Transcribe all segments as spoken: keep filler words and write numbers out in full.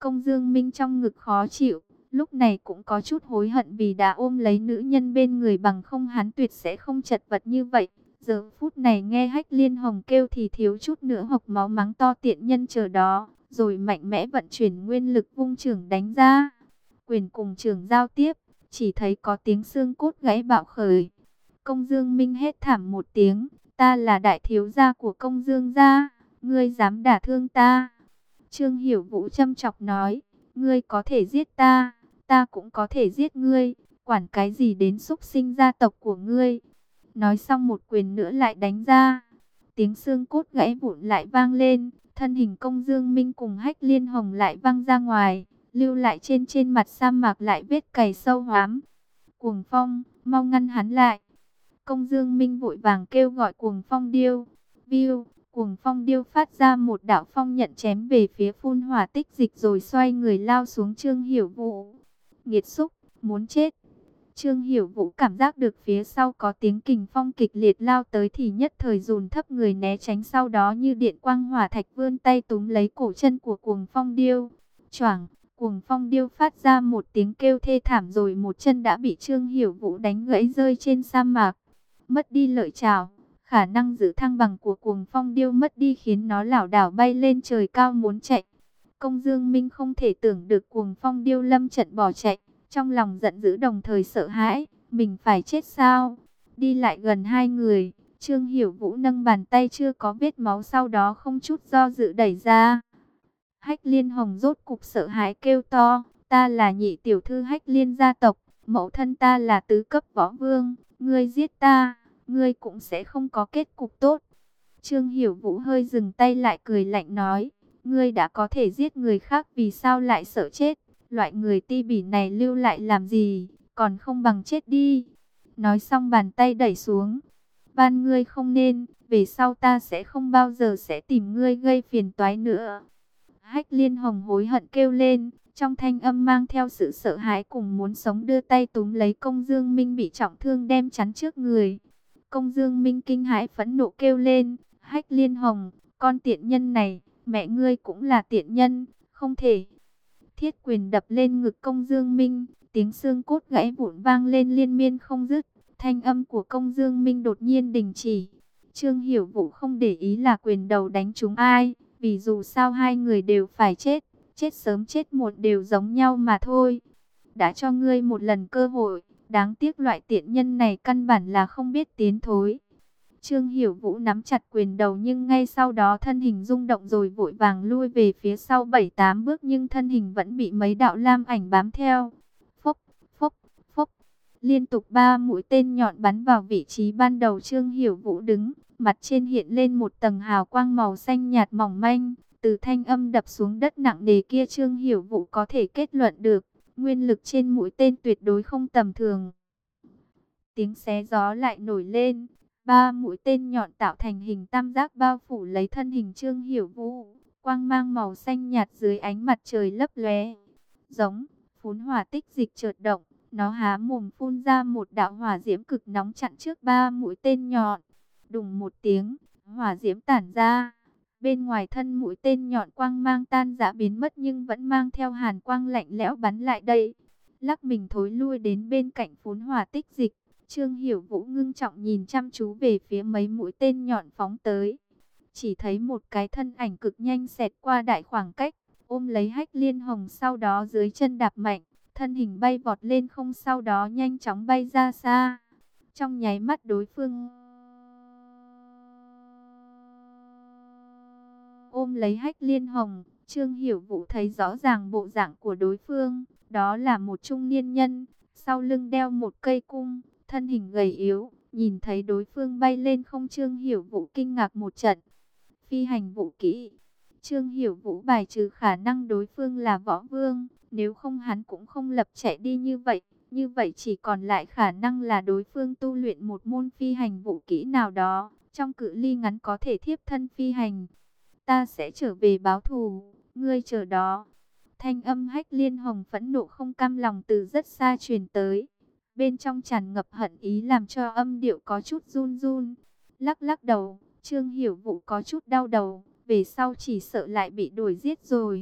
Công Dương Minh trong ngực khó chịu, lúc này cũng có chút hối hận vì đã ôm lấy nữ nhân bên người, bằng không hắn tuyệt sẽ không chật vật như vậy. Giờ phút này nghe Hách Liên Hồng kêu thì thiếu chút nữa hộc máu, mắng to tiện nhân chờ đó, rồi mạnh mẽ vận chuyển nguyên lực vung chưởng đánh ra. Quyền cùng chưởng giao tiếp, chỉ thấy có tiếng xương cốt gãy bạo khởi. Công Dương Minh hét thảm một tiếng, ta là đại thiếu gia của Công Dương gia, ngươi dám đả thương ta. Trương Hiểu Vũ châm chọc nói, ngươi có thể giết ta, ta cũng có thể giết ngươi, quản cái gì đến xúc sinh gia tộc của ngươi. Nói xong một quyền nữa lại đánh ra, tiếng xương cốt gãy vụn lại vang lên, thân hình Công Dương Minh cùng Hách Liên Hồng lại văng ra ngoài, lưu lại trên trên mặt sa mạc lại vết cày sâu hoắm. Cuồng Phong, mau ngăn hắn lại. Công Dương Minh vội vàng kêu gọi Cuồng Phong điêu. Viu, Cuồng Phong điêu phát ra một đạo phong nhận chém về phía phun hỏa tích dịch, rồi xoay người lao xuống Trương Hiểu Vũ. Nghiệt xúc, muốn chết. Trương Hiểu Vũ cảm giác được phía sau có tiếng kình phong kịch liệt lao tới thì nhất thời dồn thấp người né tránh, sau đó như điện quang hỏa thạch vươn tay túm lấy cổ chân của Cuồng Phong điêu. Choảng, Cuồng Phong điêu phát ra một tiếng kêu thê thảm, rồi một chân đã bị Trương Hiểu Vũ đánh gãy rơi trên sa mạc. Mất đi lợi chảo, khả năng giữ thăng bằng của Cuồng Phong điêu mất đi, khiến nó lảo đảo bay lên trời cao muốn chạy. Công Dương Minh không thể tưởng được Cuồng Phong điêu lâm trận bỏ chạy, trong lòng giận dữ đồng thời sợ hãi, mình phải chết sao? Đi lại gần hai người, Trương Hiểu Vũ nâng bàn tay chưa có vết máu, sau đó không chút do dự đẩy ra. Hách Liên Hồng rốt cục sợ hãi kêu to, ta là nhị tiểu thư Hách Liên gia tộc, mẫu thân ta là tứ cấp võ vương, ngươi giết ta, ngươi cũng sẽ không có kết cục tốt. Trương Hiểu Vũ hơi dừng tay lại cười lạnh nói, ngươi đã có thể giết người khác, vì sao lại sợ chết? Loại người ti bỉ này lưu lại làm gì, còn không bằng chết đi. Nói xong bàn tay đẩy xuống, van ngươi không nên, về sau ta sẽ không bao giờ sẽ tìm ngươi gây phiền toái nữa. Hách Liên Hồng hối hận kêu lên, trong thanh âm mang theo sự sợ hãi cùng muốn sống, đưa tay túm lấy Công Dương Minh bị trọng thương đem chắn trước người. Công Dương Minh kinh hãi phẫn nộ kêu lên, Hách Liên Hồng, con tiện nhân này, mẹ ngươi cũng là tiện nhân, không thể. Thiết quyền đập lên ngực Công Dương Minh, tiếng xương cốt gãy vụn vang lên liên miên không dứt, thanh âm của Công Dương Minh đột nhiên đình chỉ. Trương Hiểu Vũ không để ý là quyền đầu đánh trúng ai, vì dù sao hai người đều phải chết, chết sớm chết muộn đều giống nhau mà thôi. Đã cho ngươi một lần cơ hội, đáng tiếc loại tiện nhân này căn bản là không biết tiến thối. Trương Hiểu Vũ nắm chặt quyền đầu, nhưng ngay sau đó thân hình rung động rồi vội vàng lui về phía sau bảy tám bước, nhưng thân hình vẫn bị mấy đạo lam ảnh bám theo. Phốc, phốc, phốc, liên tục ba mũi tên nhọn bắn vào vị trí ban đầu Trương Hiểu Vũ đứng, mặt trên hiện lên một tầng hào quang màu xanh nhạt mỏng manh. Từ thanh âm đập xuống đất nặng nề kia, Trương Hiểu Vũ có thể kết luận được, nguyên lực trên mũi tên tuyệt đối không tầm thường. Tiếng xé gió lại nổi lên. Ba mũi tên nhọn tạo thành hình tam giác bao phủ lấy thân hình Trương Hiểu Vũ, quang mang màu xanh nhạt dưới ánh mặt trời lấp lóe. Giống, phun hỏa tích dịch chợt động, nó há mồm phun ra một đạo hỏa diễm cực nóng chặn trước ba mũi tên nhọn. Đùng một tiếng, hỏa diễm tản ra. Bên ngoài thân mũi tên nhọn quang mang tan rã biến mất, nhưng vẫn mang theo hàn quang lạnh lẽo bắn lại đây. Lắc mình thối lui đến bên cạnh phun hỏa tích dịch. Trương Hiểu Vũ ngưng trọng nhìn chăm chú về phía mấy mũi tên nhọn phóng tới. Chỉ thấy một cái thân ảnh cực nhanh xẹt qua đại khoảng cách, ôm lấy Hách Liên Hồng, sau đó dưới chân đạp mạnh, thân hình bay vọt lên không, sau đó nhanh chóng bay ra xa. Trong nháy mắt đối phương ôm lấy Hách Liên Hồng, Trương Hiểu Vũ thấy rõ ràng bộ dạng của đối phương, đó là một trung niên nhân, sau lưng đeo một cây cung, thân hình gầy yếu. Nhìn thấy đối phương bay lên không, Trương Hiểu Vũ kinh ngạc một trận. Phi hành vũ kỹ. Trương Hiểu Vũ bài trừ khả năng đối phương là võ vương, nếu không hắn cũng không lập chạy đi như vậy. Như vậy chỉ còn lại khả năng là đối phương tu luyện một môn phi hành vũ kỹ nào đó, trong cự ly ngắn có thể thiếp thân phi hành. Ta sẽ trở về báo thù, ngươi chờ đó. Thanh âm Hách Liên Hồng phẫn nộ không cam lòng từ rất xa truyền tới. Bên trong tràn ngập hận ý làm cho âm điệu có chút run run. Lắc lắc đầu, Trương Hiểu Vũ có chút đau đầu, về sau chỉ sợ lại bị đuổi giết rồi.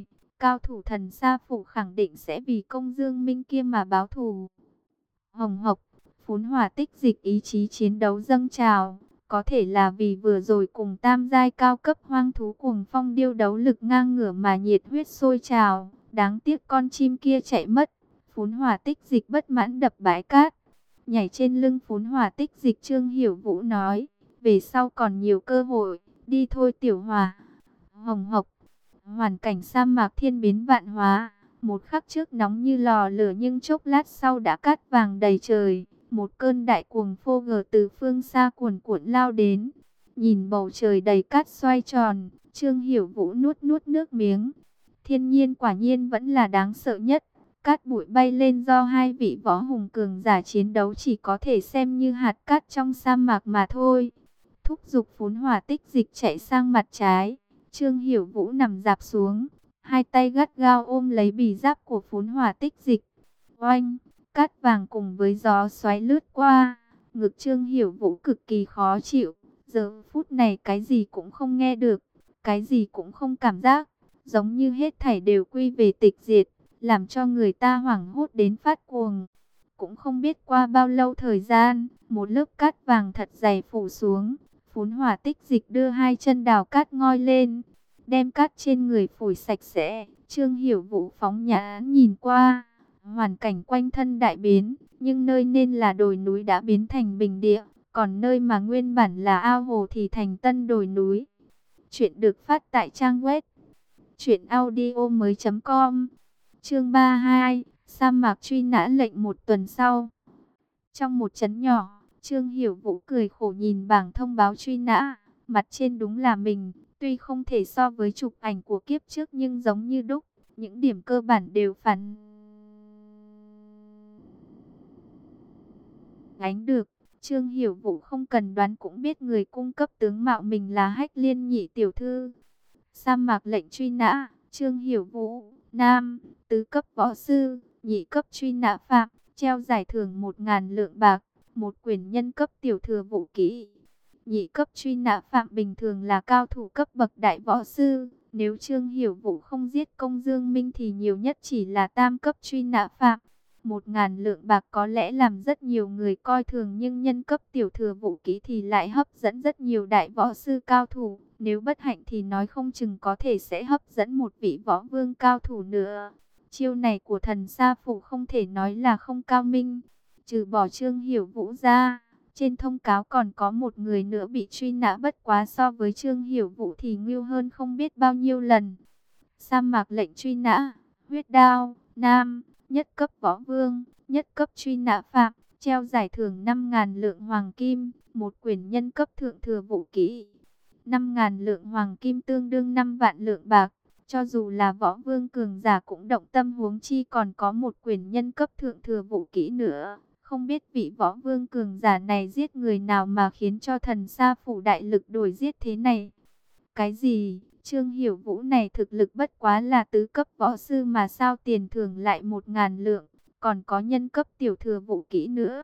cao thủ thần sa phủ khẳng định sẽ vì công Dương Minh kia mà báo thù. Hồng hộc, phún hỏa tích dịch ý chí chiến đấu dâng trào. Có thể là vì vừa rồi cùng tam giai cao cấp hoang thú cuồng phong điêu đấu lực ngang ngửa mà nhiệt huyết sôi trào. Đáng tiếc con chim kia chạy mất. Phún hỏa tích dịch bất mãn đập bãi cát. Nhảy trên lưng phún hỏa tích dịch, Trương Hiểu Vũ nói. Về sau còn nhiều cơ hội, đi thôi tiểu hòa. Hồng hộc, hoàn cảnh sa mạc thiên biến vạn hóa. Một khắc trước nóng như lò lửa nhưng chốc lát sau đã cát vàng đầy trời. Một cơn đại cuồng phô gờ từ phương xa cuồn cuộn lao đến. Nhìn bầu trời đầy cát xoay tròn, Trương Hiểu Vũ nuốt nuốt nước miếng. Thiên nhiên quả nhiên vẫn là đáng sợ nhất. Cát bụi bay lên do hai vị võ hùng cường giả chiến đấu chỉ có thể xem như hạt cát trong sa mạc mà thôi. Thúc giục phún hỏa tích dịch chạy sang mặt trái. Trương Hiểu Vũ nằm dạp xuống, hai tay gắt gao ôm lấy bì giáp của phún hỏa tích dịch. Oanh! Cát vàng cùng với gió xoáy lướt qua, ngực Trương Hiểu Vũ cực kỳ khó chịu. Giờ phút này cái gì cũng không nghe được, cái gì cũng không cảm giác, giống như hết thảy đều quy về tịch diệt, làm cho người ta hoảng hốt đến phát cuồng. Cũng không biết qua bao lâu thời gian, một lớp cát vàng thật dày phủ xuống. Phún hỏa tích dịch đưa hai chân đào cát ngoi lên, đem cát trên người phủi sạch sẽ. Trương Hiểu Vũ phóng nhãn nhìn qua, hoàn cảnh quanh thân đại biến, nhưng nơi nên là đồi núi đã biến thành bình địa, còn nơi mà nguyên bản là ao hồ thì thành tân đồi núi. Chuyện được phát tại trang web truyện audio mới chấm com. Chương ba mươi hai, sa mạc truy nã lệnh. Một tuần sau, trong một trấn nhỏ, Trương Hiểu Vũ cười khổ nhìn bảng thông báo truy nã, mặt trên đúng là mình, tuy không thể so với chụp ảnh của kiếp trước nhưng giống như đúc, những điểm cơ bản đều phản ánh được. Trương Hiểu Vũ không cần đoán cũng biết người cung cấp tướng mạo mình là Hách Liên nhị tiểu thư. Sa mạc lệnh truy nã, Trương Hiểu Vũ, nam, tứ cấp võ sư, nhị cấp truy nã phạm, treo giải thưởng một ngàn lượng bạc, một quyển nhân cấp tiểu thừa vũ kỹ. Nhị cấp truy nã phạm bình thường là cao thủ cấp bậc đại võ sư, nếu Trương Hiểu Vũ không giết công Dương Minh thì nhiều nhất chỉ là tam cấp truy nã phạm. Một ngàn lượng bạc có lẽ làm rất nhiều người coi thường, nhưng nhân cấp tiểu thừa vũ kỹ thì lại hấp dẫn rất nhiều đại võ sư cao thủ. Nếu bất hạnh thì nói không chừng có thể sẽ hấp dẫn một vị võ vương cao thủ nữa. Chiêu này của thần sa phủ không thể nói là không cao minh. Trừ bỏ Trương Hiểu Vũ ra, trên thông cáo còn có một người nữa bị truy nã, bất quá so với Trương Hiểu Vũ thì ngưu hơn không biết bao nhiêu lần. Sa mạc lệnh truy nã, huyết đao, nam, nhất cấp võ vương, nhất cấp truy nã phạm, treo giải thưởng năm ngàn lượng hoàng kim, một quyển nhân cấp thượng thừa vũ kỹ. năm ngàn lượng hoàng kim tương đương năm vạn lượng bạc, cho dù là võ vương cường giả cũng động tâm, huống chi còn có một quyển nhân cấp thượng thừa vũ kỹ nữa. Không biết vị võ vương cường giả này giết người nào mà khiến cho thần sa phủ đại lực đổi giết thế này. Cái gì? Trương Hiểu Vũ này thực lực bất quá là tứ cấp võ sư mà sao tiền thưởng lại một ngàn lượng, còn có nhân cấp tiểu thừa vũ kỹ nữa.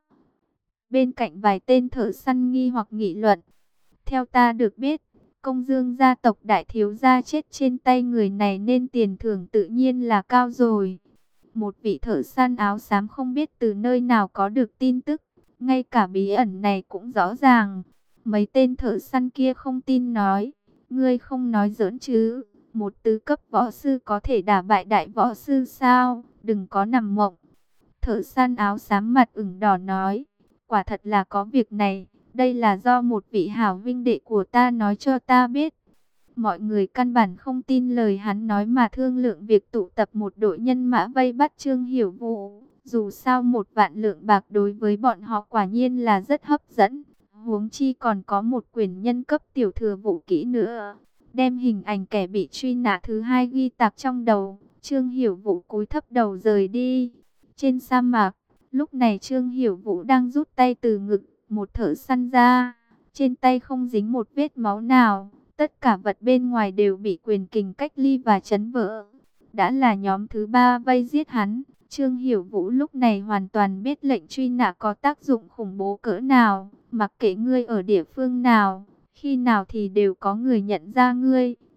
Bên cạnh vài tên thợ săn nghi hoặc nghị luận. Theo ta được biết, Công Dương gia tộc đại thiếu gia chết trên tay người này nên tiền thưởng tự nhiên là cao rồi. Một vị thợ săn áo xám không biết từ nơi nào có được tin tức, ngay cả bí ẩn này cũng rõ ràng. Mấy tên thợ săn kia không tin nói, ngươi không nói giỡn chứ, một tứ cấp võ sư có thể đả bại đại võ sư sao, đừng có nằm mộng. Thợ săn áo xám mặt ửng đỏ nói, quả thật là có việc này, đây là do một vị hảo vinh đệ của ta nói cho ta biết. Mọi người căn bản không tin lời hắn nói mà thương lượng việc tụ tập một đội nhân mã vây bắt Trương Hiểu Vũ. Dù sao một vạn lượng bạc đối với bọn họ quả nhiên là rất hấp dẫn. Huống chi còn có một quyển nhân cấp tiểu thừa vũ kỹ nữa. Đem hình ảnh kẻ bị truy nã thứ hai ghi tạc trong đầu, Trương Hiểu Vũ cúi thấp đầu rời đi. Trên sa mạc, lúc này Trương Hiểu Vũ đang rút tay từ ngực một thợ săn ra. Trên tay không dính một vết máu nào. Tất cả vật bên ngoài đều bị quyền kình cách ly và chấn vỡ. Đã là nhóm thứ ba vây giết hắn. Trương Hiểu Vũ lúc này hoàn toàn biết lệnh truy nã có tác dụng khủng bố cỡ nào. Mặc kệ ngươi ở địa phương nào, khi nào thì đều có người nhận ra ngươi.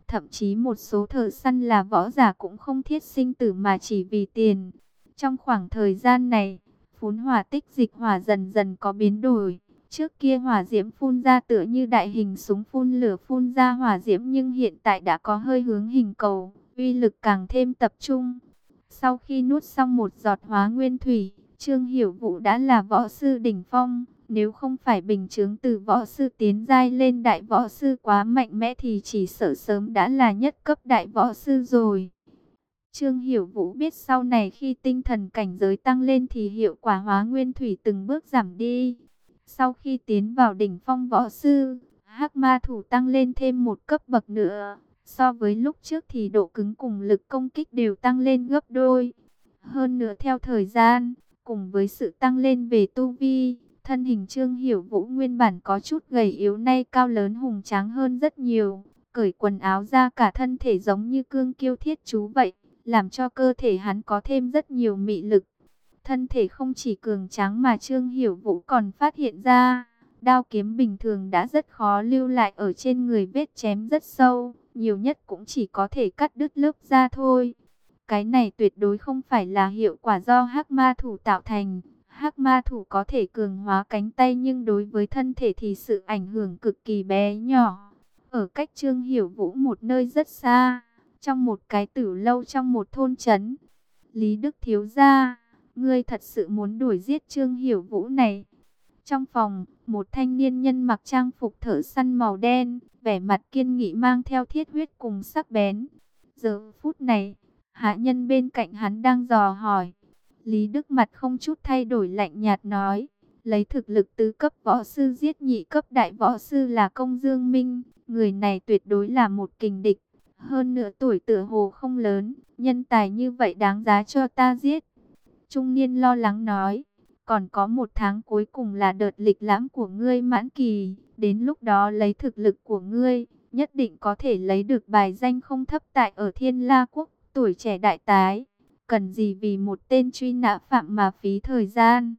Thậm chí một số thợ săn là võ giả cũng không thiết sinh tử mà chỉ vì tiền. Trong khoảng thời gian này, phún hỏa tích dịch hỏa dần dần có biến đổi. Trước kia hỏa diễm phun ra tựa như đại hình súng phun lửa phun ra hỏa diễm, nhưng hiện tại đã có hơi hướng hình cầu, uy lực càng thêm tập trung. Sau khi nuốt xong một giọt hóa nguyên thủy, Trương Hiểu Vũ đã là võ sư đỉnh phong. Nếu không phải bình chướng từ võ sư tiến giai lên đại võ sư quá mạnh mẽ thì chỉ sợ sớm đã là nhất cấp đại võ sư rồi. Trương Hiểu Vũ biết sau này khi tinh thần cảnh giới tăng lên thì hiệu quả hóa nguyên thủy từng bước giảm đi. Sau khi tiến vào đỉnh phong võ sư, Hắc Ma Thủ tăng lên thêm một cấp bậc nữa. So với lúc trước thì độ cứng cùng lực công kích đều tăng lên gấp đôi. Hơn nữa theo thời gian, cùng với sự tăng lên về tu vi, thân hình Trương Hiểu Vũ nguyên bản có chút gầy yếu nay cao lớn hùng tráng hơn rất nhiều. Cởi quần áo ra cả thân thể giống như cương kiêu thiết chú vậy, làm cho cơ thể hắn có thêm rất nhiều mị lực. Thân thể không chỉ cường tráng mà Trương Hiểu Vũ còn phát hiện ra, đao kiếm bình thường đã rất khó lưu lại ở trên người, vết chém rất sâu, nhiều nhất cũng chỉ có thể cắt đứt lớp da thôi. Cái này tuyệt đối không phải là hiệu quả do Hắc Ma Thủ tạo thành. Hắc Ma Thủ có thể cường hóa cánh tay nhưng đối với thân thể thì sự ảnh hưởng cực kỳ bé nhỏ. Ở cách Trương Hiểu Vũ một nơi rất xa, trong một cái tử lâu trong một thôn trấn, Lý Đức thiếu gia, ngươi thật sự muốn đuổi giết Trương Hiểu Vũ này? Trong phòng, một thanh niên nhân mặc trang phục thợ săn màu đen, vẻ mặt kiên nghị mang theo thiết huyết cùng sắc bén. Giờ phút này, hạ nhân bên cạnh hắn đang dò hỏi. Lý Đức mặt không chút thay đổi lạnh nhạt nói, lấy thực lực tứ cấp võ sư giết nhị cấp đại võ sư là Công Dương Minh, người này tuyệt đối là một kình địch. Hơn nữa tuổi tựa hồ không lớn, nhân tài như vậy đáng giá cho ta giết. Trung niên lo lắng nói, còn có một tháng cuối cùng là đợt lịch lãm của ngươi mãn kỳ, đến lúc đó lấy thực lực của ngươi, nhất định có thể lấy được bài danh không thấp tại ở Thiên La Quốc, tuổi trẻ đại tái. Cần gì vì một tên truy nã phạm mà phí thời gian?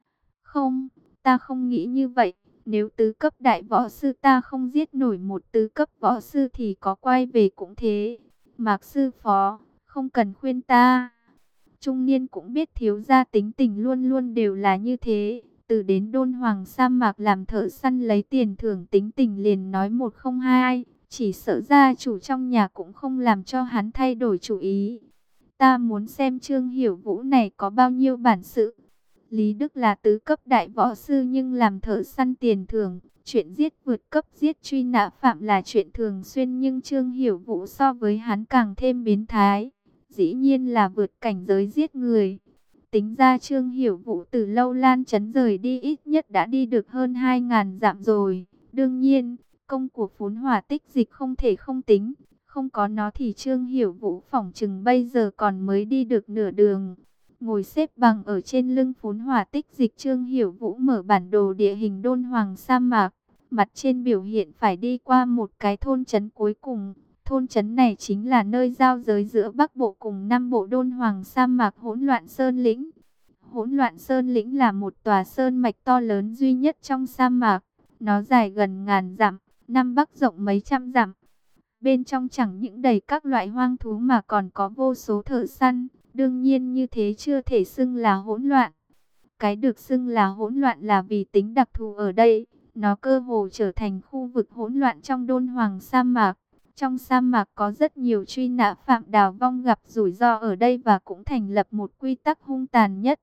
Không, ta không nghĩ như vậy. Nếu tứ cấp đại võ sư ta không giết nổi một tứ cấp võ sư thì có quay về cũng thế. Mạc sư phó, không cần khuyên ta. Trung niên cũng biết thiếu gia tính tình luôn luôn đều là như thế. Từ đến Đôn Hoàng sa mạc làm thợ săn lấy tiền thưởng, tính tình liền nói một không hai. Chỉ sợ gia chủ trong nhà cũng không làm cho hắn thay đổi chủ ý. Ta muốn xem Trương Hiểu Vũ này có bao nhiêu bản sự. Lý Đức là tứ cấp đại võ sư nhưng làm thợ săn tiền thưởng. Chuyện giết vượt cấp giết truy nã phạm là chuyện thường xuyên, nhưng Trương Hiểu Vũ so với hắn càng thêm biến thái. Dĩ nhiên là vượt cảnh giới giết người. Tính ra Trương Hiểu Vũ từ Lâu Lan trấn rời đi ít nhất đã đi được hơn hai ngàn dặm rồi. Đương nhiên, công của phún hỏa tích dịch không thể không tính. Không có nó thì Trương Hiểu Vũ phỏng chừng bây giờ còn mới đi được nửa đường. Ngồi xếp bằng ở trên lưng phún hỏa tích dịch, Trương Hiểu Vũ mở bản đồ địa hình Đôn Hoàng sa mạc. Mặt trên biểu hiện phải đi qua một cái thôn trấn cuối cùng. Thôn trấn này chính là nơi giao giới giữa Bắc Bộ cùng Nam Bộ Đôn Hoàng sa mạc Hỗn Loạn Sơn Lĩnh. Hỗn Loạn Sơn Lĩnh là một tòa sơn mạch to lớn duy nhất trong sa mạc. Nó dài gần ngàn dặm, Nam Bắc rộng mấy trăm dặm. Bên trong chẳng những đầy các loại hoang thú mà còn có vô số thợ săn. Đương nhiên như thế chưa thể xưng là hỗn loạn. Cái được xưng là hỗn loạn là vì tính đặc thù ở đây. Nó cơ hồ trở thành khu vực hỗn loạn trong Đôn Hoàng sa mạc. Trong sa mạc có rất nhiều truy nã phạm đào vong gặp rủi ro ở đây và cũng thành lập một quy tắc hung tàn nhất.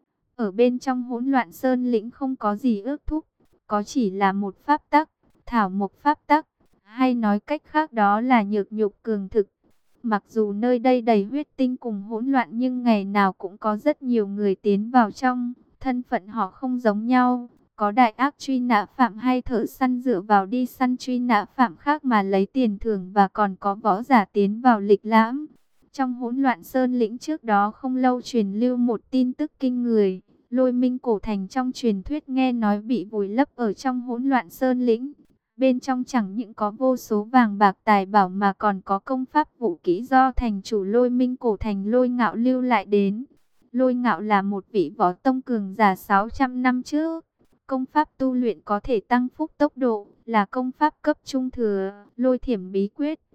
Ở bên trong hỗn loạn sơn lĩnh không có gì ước thúc, có chỉ là một pháp tắc, thảo mộc pháp tắc, hay nói cách khác đó là nhược nhục cường thực. Mặc dù nơi đây đầy huyết tinh cùng hỗn loạn nhưng ngày nào cũng có rất nhiều người tiến vào trong, thân phận họ không giống nhau. Có đại ác truy nã phạm hay thợ săn dựa vào đi săn truy nã phạm khác mà lấy tiền thưởng, và còn có võ giả tiến vào lịch lãm. Trong hỗn loạn sơn lĩnh trước đó không lâu truyền lưu một tin tức kinh người. Lôi Minh cổ thành trong truyền thuyết nghe nói bị vùi lấp ở trong hỗn loạn sơn lĩnh. Bên trong chẳng những có vô số vàng bạc tài bảo mà còn có công pháp vũ kỹ do thành chủ Lôi Minh cổ thành Lôi Ngạo lưu lại đến. Lôi Ngạo là một vị võ tông cường giả sáu trăm năm trước. Công pháp tu luyện có thể tăng phúc tốc độ, là công pháp cấp trung thừa, Lôi Thiểm bí quyết.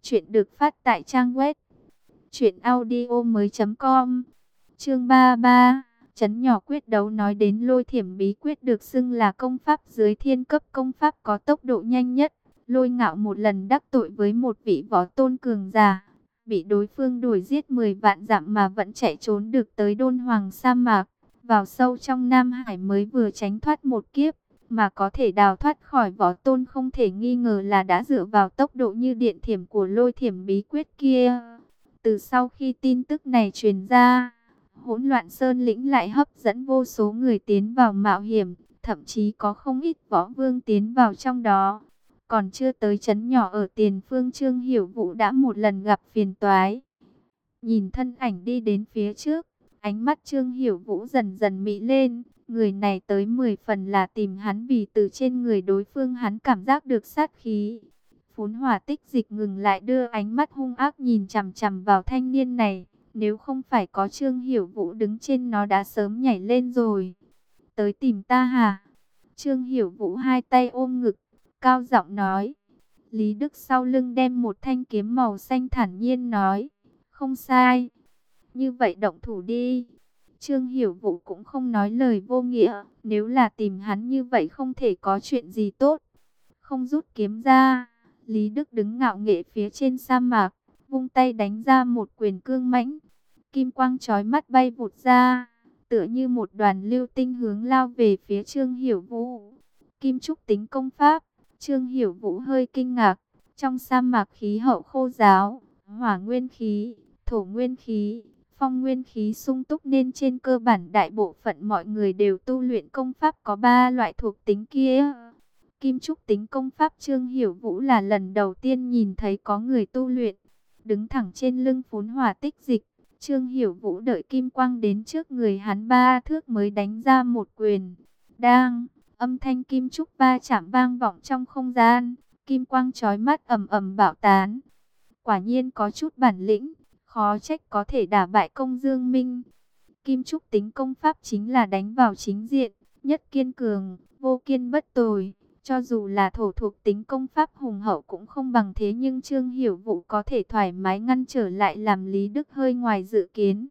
Chuyện được phát tại trang web truyện audio mới com. Chương ba mươi ba, trấn nhỏ quyết đấu. Nói đến Lôi Thiểm bí quyết được xưng là công pháp dưới thiên cấp công pháp có tốc độ nhanh nhất. Lôi Ngạo một lần đắc tội với một vị võ tôn cường giả, bị đối phương đuổi giết mười vạn dặm mà vẫn chạy trốn được tới Đôn Hoàng sa mạc, vào sâu trong Nam Hải mới vừa tránh thoát một kiếp. Mà có thể đào thoát khỏi võ tôn không thể nghi ngờ là đã dựa vào tốc độ như điện thiểm của Lôi Thiểm bí quyết kia. Từ sau khi tin tức này truyền ra, Hỗn Loạn Sơn lĩnh lại hấp dẫn vô số người tiến vào mạo hiểm, thậm chí có không ít võ vương tiến vào trong đó. Còn chưa tới trấn nhỏ ở tiền phương, Trương Hiểu Vũ đã một lần gặp phiền toái. Nhìn thân ảnh đi đến phía trước, ánh mắt Trương Hiểu Vũ dần dần mị lên. Người này tới mười phần là tìm hắn, vì từ trên người đối phương hắn cảm giác được sát khí. Phún Hỏa Tích Dịch ngừng lại, đưa ánh mắt hung ác nhìn chằm chằm vào thanh niên này. Nếu không phải có Trương Hiểu Vũ đứng trên, nó đã sớm nhảy lên rồi. Tới tìm ta hả? Trương Hiểu Vũ hai tay ôm ngực, cao giọng nói. Lý Đức sau lưng đem một thanh kiếm màu xanh thản nhiên nói. Không sai. Như vậy động thủ đi. Trương Hiểu Vũ cũng không nói lời vô nghĩa. Nếu là tìm hắn như vậy không thể có chuyện gì tốt. Không rút kiếm ra, Lý Đức đứng ngạo nghễ phía trên sa mạc, vung tay đánh ra một quyền cương mãnh. Kim quang chói mắt bay vụt ra, tựa như một đoàn lưu tinh hướng lao về phía Trương Hiểu Vũ. Kim trúc tính công pháp. Trương Hiểu Vũ hơi kinh ngạc. Trong sa mạc khí hậu khô ráo, hỏa nguyên khí, thổ nguyên khí, phong nguyên khí sung túc, nên trên cơ bản đại bộ phận mọi người đều tu luyện công pháp có ba loại thuộc tính kia. Kim trúc tính công pháp Trương Hiểu Vũ là lần đầu tiên nhìn thấy có người tu luyện. Đứng thẳng trên lưng Phún Hỏa Tích Dịch, Trương Hiểu Vũ đợi kim quang đến trước người hắn ba thước mới đánh ra một quyền. Đang, âm thanh kim trúc ba chạm vang vọng trong không gian, kim quang chói mắt ầm ầm bạo tán. Quả nhiên có chút bản lĩnh, khó trách có thể đả bại Công Dương Minh. Kim trúc tính công pháp chính là đánh vào chính diện, nhất kiên cường, vô kiên bất tồi. Cho dù là thổ thuộc tính công pháp hùng hậu cũng không bằng thế, nhưng Trương Hiểu Vũ có thể thoải mái ngăn trở lại làm Lý Đức hơi ngoài dự kiến.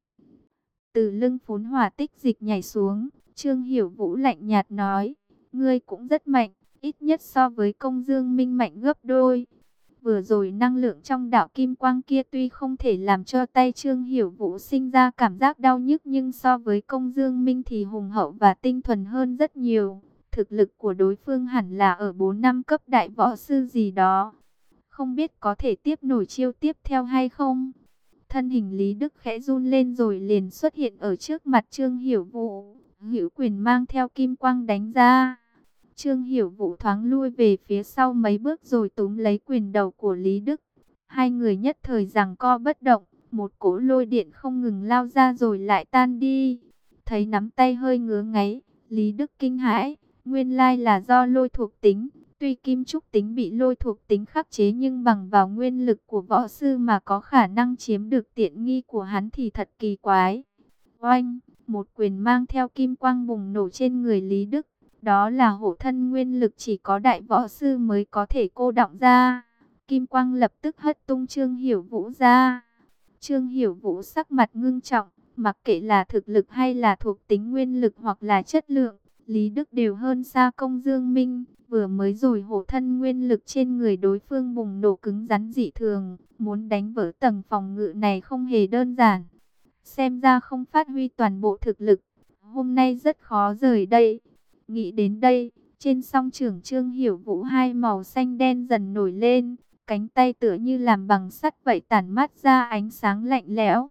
Từ lưng Phún Hỏa Tích Dịch nhảy xuống, Trương Hiểu Vũ lạnh nhạt nói, ngươi cũng rất mạnh, ít nhất so với Công Dương Minh mạnh gấp đôi. Vừa rồi năng lượng trong đạo kim quang kia tuy không thể làm cho tay Trương Hiểu Vũ sinh ra cảm giác đau nhức, nhưng so với Công Dương Minh thì hùng hậu và tinh thuần hơn rất nhiều. Thực lực của đối phương hẳn là ở bốn năm cấp đại võ sư gì đó. Không biết có thể tiếp nổi chiêu tiếp theo hay không? Thân hình Lý Đức khẽ run lên rồi liền xuất hiện ở trước mặt Trương Hiểu Vũ. Hữu quyền mang theo kim quang đánh ra. Trương Hiểu Vũ thoáng lui về phía sau mấy bước rồi túm lấy quyền đầu của Lý Đức. Hai người nhất thời giằng co bất động. Một cỗ lôi điện không ngừng lao ra rồi lại tan đi. Thấy nắm tay hơi ngứa ngáy, Lý Đức kinh hãi. Nguyên lai là do lôi thuộc tính. Tuy kim trúc tính bị lôi thuộc tính khắc chế, nhưng bằng vào nguyên lực của võ sư mà có khả năng chiếm được tiện nghi của hắn thì thật kỳ quái. Oanh, một quyền mang theo kim quang bùng nổ trên người Lý Đức. Đó là hổ thân nguyên lực chỉ có đại võ sư mới có thể cô đọng ra. Kim quang lập tức hất tung Trương Hiểu Vũ ra. Trương Hiểu Vũ sắc mặt ngưng trọng, mặc kệ là thực lực hay là thuộc tính nguyên lực hoặc là chất lượng, Lý Đức đều hơn xa Công Dương Minh. Vừa mới rồi hổ thân nguyên lực trên người đối phương bùng nổ cứng rắn dị thường, muốn đánh vỡ tầng phòng ngự này không hề đơn giản. Xem ra không phát huy toàn bộ thực lực, hôm nay rất khó rời đây. Nghĩ đến đây, trên song trưởng Trương Hiểu Vũ hai màu xanh đen dần nổi lên, cánh tay tựa như làm bằng sắt vậy tản mát ra ánh sáng lạnh lẽo.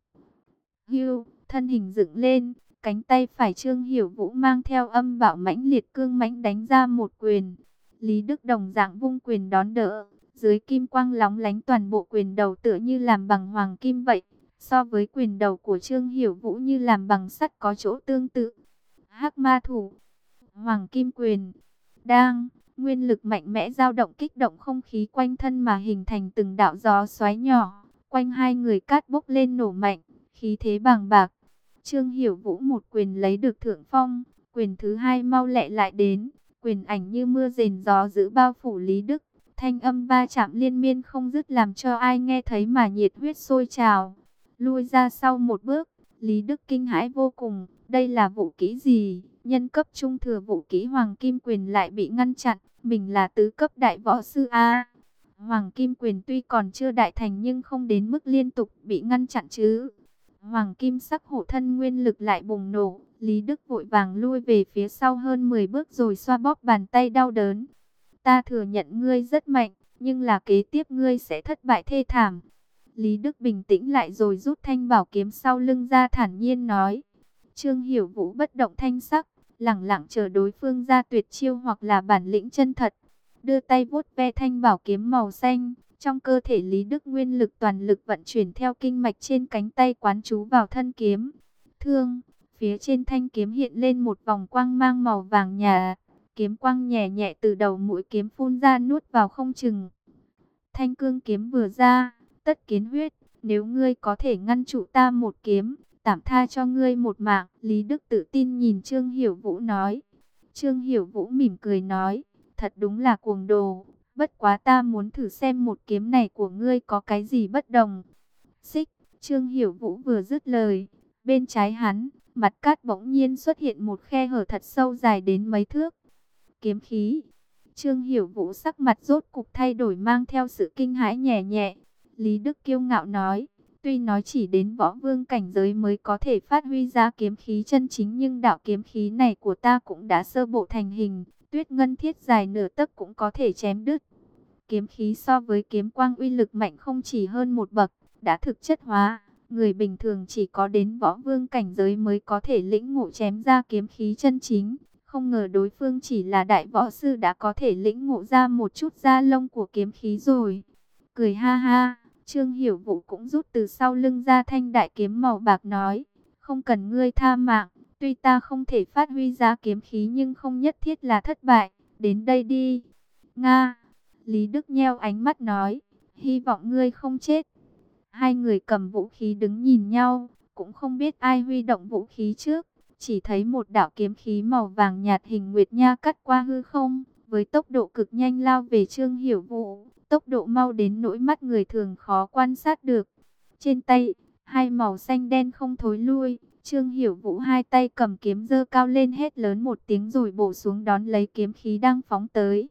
Hưu, thân hình dựng lên, cánh tay phải Trương Hiểu Vũ mang theo âm bạo mãnh liệt cương mãnh đánh ra một quyền. Lý Đức đồng dạng vung quyền đón đỡ, dưới kim quang lóng lánh toàn bộ quyền đầu tựa như làm bằng hoàng kim vậy. So với quyền đầu của Trương Hiểu Vũ như làm bằng sắt có chỗ tương tự. Hắc Ma Thủ, Hoàng Kim Quyền, đang, nguyên lực mạnh mẽ dao động kích động không khí quanh thân mà hình thành từng đạo gió xoáy nhỏ. Quanh hai người cát bốc lên nổ mạnh, khí thế bàng bạc. Trương Hiểu Vũ một quyền lấy được thượng phong, quyền thứ hai mau lẹ lại đến. Quyền ảnh như mưa rền gió giữ bao phủ Lý Đức, Thanh âm va chạm liên miên không dứt làm cho ai nghe thấy mà nhiệt huyết sôi trào. Lui ra sau một bước, Lý Đức kinh hãi vô cùng. Đây là vũ kỹ gì? Nhân cấp trung thừa vũ kỹ Hoàng Kim Quyền lại bị ngăn chặn. Mình là tứ cấp đại võ sư A. Hoàng Kim Quyền tuy còn chưa đại thành nhưng không đến mức liên tục bị ngăn chặn chứ. Hoàng Kim sắc hộ thân nguyên lực lại bùng nổ. Lý Đức vội vàng lui về phía sau hơn mười bước rồi xoa bóp bàn tay đau đớn. Ta thừa nhận ngươi rất mạnh, nhưng là kế tiếp ngươi sẽ thất bại thê thảm. Lý Đức bình tĩnh lại rồi rút thanh bảo kiếm sau lưng ra thản nhiên nói. Trương Hiểu Vũ bất động thanh sắc, lẳng lặng chờ đối phương ra tuyệt chiêu hoặc là bản lĩnh chân thật. Đưa tay vuốt ve thanh bảo kiếm màu xanh, trong cơ thể Lý Đức nguyên lực toàn lực vận chuyển theo kinh mạch trên cánh tay quán chú vào thân kiếm. Thương, phía trên thanh kiếm hiện lên một vòng quang mang màu vàng nhà. Kiếm quang nhẹ nhẹ từ đầu mũi kiếm phun ra nuốt vào không chừng. Thanh cương kiếm vừa ra, tất kiến huyết, nếu ngươi có thể ngăn trụ ta một kiếm, tạm tha cho ngươi một mạng. Lý Đức tự tin nhìn Trương Hiểu Vũ nói. Trương Hiểu Vũ mỉm cười nói, thật đúng là cuồng đồ, bất quá ta muốn thử xem một kiếm này của ngươi có cái gì bất đồng. Xích, Trương Hiểu Vũ vừa dứt lời, bên trái hắn, mặt cát bỗng nhiên xuất hiện một khe hở thật sâu dài đến mấy thước. Kiếm khí. Trương Hiểu Vũ sắc mặt rốt cục thay đổi mang theo sự kinh hãi nhẹ nhẹ. Lý Đức kiêu ngạo nói, tuy nói chỉ đến võ vương cảnh giới mới có thể phát huy ra kiếm khí chân chính nhưng đạo kiếm khí này của ta cũng đã sơ bộ thành hình, tuyết ngân thiết dài nửa tấc cũng có thể chém đứt. Kiếm khí so với kiếm quang uy lực mạnh không chỉ hơn một bậc, đã thực chất hóa. Người bình thường chỉ có đến võ vương cảnh giới mới có thể lĩnh ngộ chém ra kiếm khí chân chính. Không ngờ đối phương chỉ là đại võ sư đã có thể lĩnh ngộ ra một chút da lông của kiếm khí rồi. Cười ha ha, Trương Hiểu Vũ cũng rút từ sau lưng ra thanh đại kiếm màu bạc nói. Không cần ngươi tha mạng, tuy ta không thể phát huy ra kiếm khí nhưng không nhất thiết là thất bại. Đến đây đi. Nga. Lý Đức nheo ánh mắt nói. Hy vọng ngươi không chết. Hai người cầm vũ khí đứng nhìn nhau, cũng không biết ai huy động vũ khí trước. Chỉ thấy một đạo kiếm khí màu vàng nhạt hình nguyệt nha cắt qua hư không, với tốc độ cực nhanh lao về Trương Hiểu Vũ, tốc độ mau đến nỗi mắt người thường khó quan sát được. Trên tay, hai màu xanh đen không thối lui, Trương Hiểu Vũ hai tay cầm kiếm giơ cao lên hét lớn một tiếng rồi bổ xuống đón lấy kiếm khí đang phóng tới.